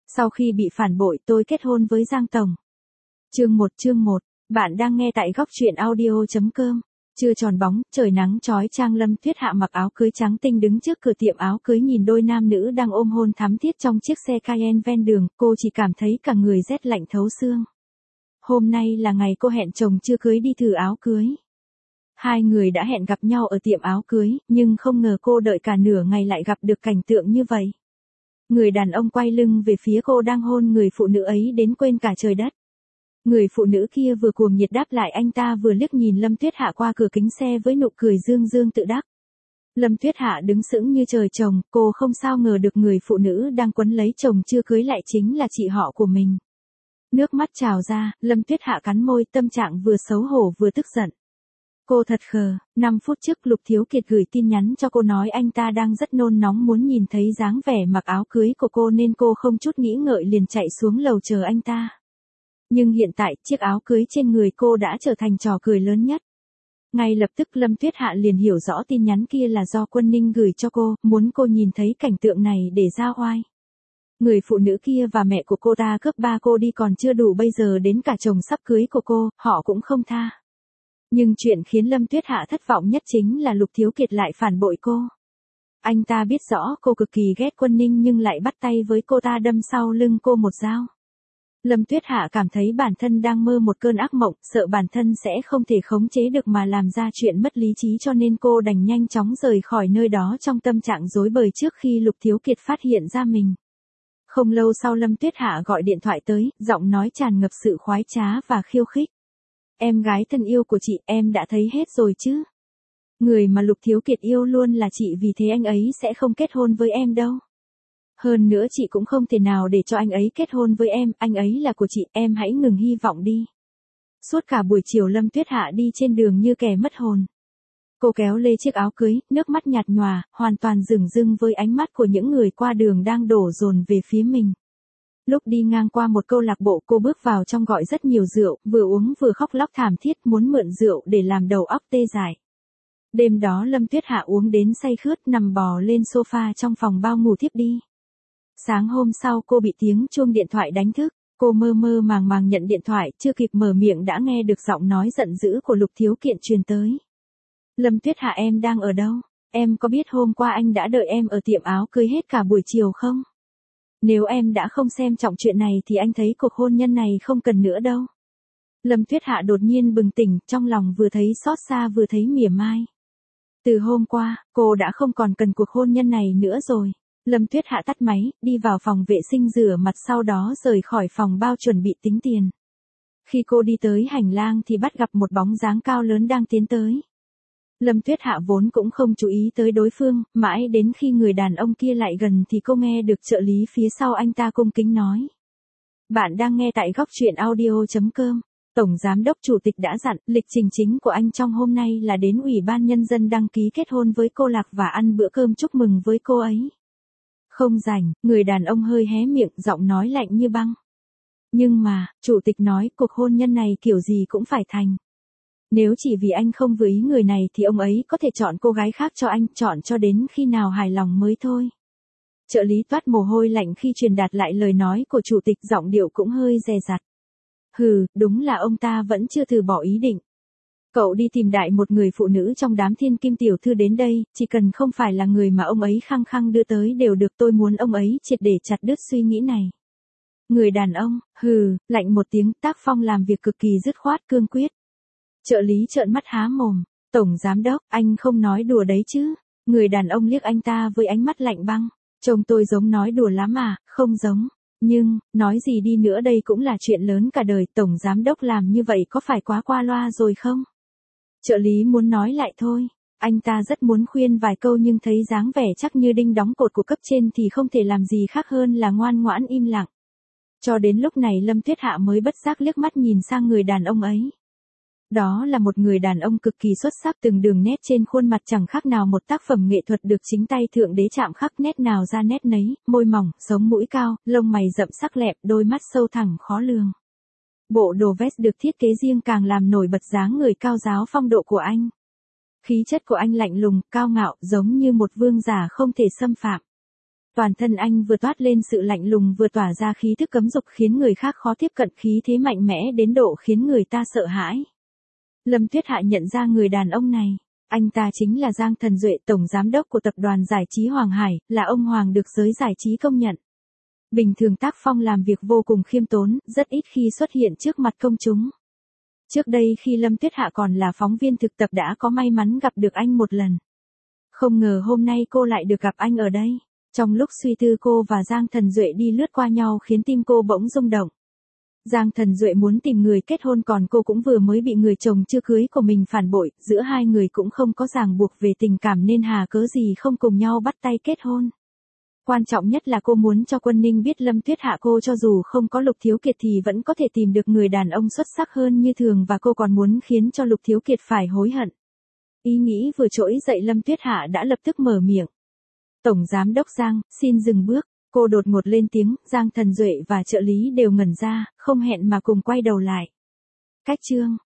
Sau khi bị phản bội tôi kết hôn với Giang Tổng. Chương 1, bạn đang nghe tại góc truyện audio.com. Chưa tròn bóng, trời nắng chói chang, Lâm Tuyết Hạ mặc áo cưới trắng tinh đứng trước cửa tiệm áo cưới nhìn đôi nam nữ đang ôm hôn thắm thiết trong chiếc xe Cayenne ven đường, cô chỉ cảm thấy cả người rét lạnh thấu xương. Hôm nay là ngày cô hẹn chồng chưa cưới đi thử áo cưới. Hai người đã hẹn gặp nhau ở tiệm áo cưới, nhưng không ngờ cô đợi cả nửa ngày lại gặp được cảnh tượng như vậy. Người đàn ông quay lưng về phía cô đang hôn người phụ nữ ấy đến quên cả trời đất. Người phụ nữ kia vừa cuồng nhiệt đáp lại anh ta vừa liếc nhìn Lâm Tuyết Hạ qua cửa kính xe với nụ cười dương dương tự đắc. Lâm Tuyết Hạ đứng sững như trời trồng, cô không sao ngờ được người phụ nữ đang quấn lấy chồng chưa cưới lại chính là chị họ của mình. Nước mắt trào ra, Lâm Tuyết Hạ cắn môi, tâm trạng vừa xấu hổ vừa tức giận. Cô thật khờ, 5 phút trước Lục Thiếu Kiệt gửi tin nhắn cho cô nói anh ta đang rất nôn nóng muốn nhìn thấy dáng vẻ mặc áo cưới của cô nên cô không chút nghĩ ngợi liền chạy xuống lầu chờ anh ta. Nhưng hiện tại, chiếc áo cưới trên người cô đã trở thành trò cười lớn nhất. Ngay lập tức Lâm Tuyết Hạ liền hiểu rõ tin nhắn kia là do Quân Ninh gửi cho cô, muốn cô nhìn thấy cảnh tượng này để ra oai. Người phụ nữ kia và mẹ của cô ta cướp ba cô đi còn chưa đủ, bây giờ đến cả chồng sắp cưới của cô, họ cũng không tha. Nhưng chuyện khiến Lâm Tuyết Hạ thất vọng nhất chính là Lục Thiếu Kiệt lại phản bội cô. Anh ta biết rõ cô cực kỳ ghét Quân Ninh nhưng lại bắt tay với cô ta đâm sau lưng cô một dao. Lâm Tuyết Hạ cảm thấy bản thân đang mơ một cơn ác mộng, sợ bản thân sẽ không thể khống chế được mà làm ra chuyện mất lý trí cho nên cô đành nhanh chóng rời khỏi nơi đó trong tâm trạng rối bời trước khi Lục Thiếu Kiệt phát hiện ra mình. Không lâu sau Lâm Tuyết Hạ gọi điện thoại tới, giọng nói tràn ngập sự khoái trá và khiêu khích. Em gái thân yêu của chị, em đã thấy hết rồi chứ. Người mà Lục Thiếu Kiệt yêu luôn là chị, vì thế anh ấy sẽ không kết hôn với em đâu. Hơn nữa chị cũng không thể nào để cho anh ấy kết hôn với em, anh ấy là của chị, em hãy ngừng hy vọng đi. Suốt cả buổi chiều Lâm Tuyết Hạ đi trên đường như kẻ mất hồn. Cô kéo lê chiếc áo cưới, nước mắt nhạt nhòa, hoàn toàn dửng dưng với ánh mắt của những người qua đường đang đổ dồn về phía mình. Lúc đi ngang qua một câu lạc bộ cô bước vào trong gọi rất nhiều rượu, vừa uống vừa khóc lóc thảm thiết muốn mượn rượu để làm đầu óc tê dại. Đêm đó Lâm Tuyết Hạ uống đến say khướt nằm bò lên sofa trong phòng bao ngủ thiếp đi. Sáng hôm sau cô bị tiếng chuông điện thoại đánh thức, cô mơ mơ màng màng nhận điện thoại, chưa kịp mở miệng đã nghe được giọng nói giận dữ của Lục Thiếu Kiệt truyền tới. Lâm Tuyết Hạ, em đang ở đâu? Em có biết hôm qua anh đã đợi em ở tiệm áo cưới hết cả buổi chiều không? Nếu em đã không xem trọng chuyện này thì anh thấy cuộc hôn nhân này không cần nữa đâu. Lâm Tuyết Hạ đột nhiên bừng tỉnh, trong lòng vừa thấy xót xa vừa thấy mỉa mai. Từ hôm qua, cô đã không còn cần cuộc hôn nhân này nữa rồi. Lâm Tuyết Hạ tắt máy, đi vào phòng vệ sinh rửa mặt sau đó rời khỏi phòng bao chuẩn bị tính tiền. Khi cô đi tới hành lang thì bắt gặp một bóng dáng cao lớn đang tiến tới. Lâm Tuyết Hạ vốn cũng không chú ý tới đối phương, mãi đến khi người đàn ông kia lại gần thì cô nghe được trợ lý phía sau anh ta cung kính nói. Bạn đang nghe tại góc truyện audio.com. Tổng Giám đốc Chủ tịch đã dặn, lịch trình chính của anh trong hôm nay là đến Ủy ban Nhân dân đăng ký kết hôn với cô Lạc và ăn bữa cơm chúc mừng với cô ấy. Không rảnh, người đàn ông hơi hé miệng, giọng nói lạnh như băng. Nhưng mà, Chủ tịch nói cuộc hôn nhân này kiểu gì cũng phải thành. Nếu chỉ vì anh không vừa ý người này thì ông ấy có thể chọn cô gái khác cho anh, chọn cho đến khi nào hài lòng mới thôi. Trợ lý toát mồ hôi lạnh khi truyền đạt lại lời nói của Chủ tịch, giọng điệu cũng hơi dè dặt. Hừ, đúng là ông ta vẫn chưa từ bỏ ý định. Cậu đi tìm đại một người phụ nữ trong đám thiên kim tiểu thư đến đây, chỉ cần không phải là người mà ông ấy khăng khăng đưa tới đều được, tôi muốn ông ấy triệt để chặt đứt suy nghĩ này. Người đàn ông, hừ, lạnh một tiếng, tác phong làm việc cực kỳ dứt khoát cương quyết. Trợ lý trợn mắt há mồm, Tổng Giám đốc, anh không nói đùa đấy chứ? Người đàn ông liếc anh ta với ánh mắt lạnh băng, trông tôi giống nói đùa lắm à? Không giống. Nhưng, nói gì đi nữa đây cũng là chuyện lớn cả đời, Tổng Giám đốc làm như vậy có phải quá qua loa rồi không? Trợ lý muốn nói lại thôi, anh ta rất muốn khuyên vài câu nhưng thấy dáng vẻ chắc như đinh đóng cột của cấp trên thì không thể làm gì khác hơn là ngoan ngoãn im lặng. Cho đến lúc này Lâm Tuyết Hạ mới bất giác liếc mắt nhìn sang người đàn ông ấy. Đó là một người đàn ông cực kỳ xuất sắc, từng đường nét trên khuôn mặt chẳng khác nào một tác phẩm nghệ thuật được chính tay thượng đế chạm khắc, nét nào ra nét nấy, môi mỏng, sống mũi cao, lông mày rậm sắc lẹm, đôi mắt sâu thẳm khó lường. Bộ đồ vest được thiết kế riêng càng làm nổi bật dáng người cao ráo phong độ của anh. Khí chất của anh lạnh lùng, cao ngạo, giống như một vương giả không thể xâm phạm. Toàn thân anh vừa toát lên sự lạnh lùng vừa tỏa ra khí thức cấm dục khiến người khác khó tiếp cận, khí thế mạnh mẽ đến độ khiến người ta sợ hãi. Lâm Tuyết Hạ nhận ra người đàn ông này. Anh ta chính là Giang Thần Duệ, tổng giám đốc của tập đoàn giải trí Hoàng Hải, là ông hoàng được giới giải trí công nhận. Bình thường tác phong làm việc vô cùng khiêm tốn, rất ít khi xuất hiện trước mặt công chúng. Trước đây khi Lâm Tuyết Hạ còn là phóng viên thực tập đã có may mắn gặp được anh một lần. Không ngờ hôm nay cô lại được gặp anh ở đây. Trong lúc suy tư cô và Giang Thần Duệ đi lướt qua nhau khiến tim cô bỗng rung động. Giang Thần Duệ muốn tìm người kết hôn còn cô cũng vừa mới bị người chồng chưa cưới của mình phản bội, giữa hai người cũng không có ràng buộc về tình cảm nên hà cớ gì không cùng nhau bắt tay kết hôn. Quan trọng nhất là cô muốn cho Quân Ninh biết Lâm Tuyết Hạ cô cho dù không có Lục Thiếu Kiệt thì vẫn có thể tìm được người đàn ông xuất sắc hơn như thường, và cô còn muốn khiến cho Lục Thiếu Kiệt phải hối hận. Ý nghĩ vừa trỗi dậy Lâm Tuyết Hạ đã lập tức mở miệng. Tổng giám đốc Giang, xin dừng bước. Cô đột ngột lên tiếng, Giang Thần Duệ và trợ lý đều ngẩn ra, không hẹn mà cùng quay đầu lại. Cách chương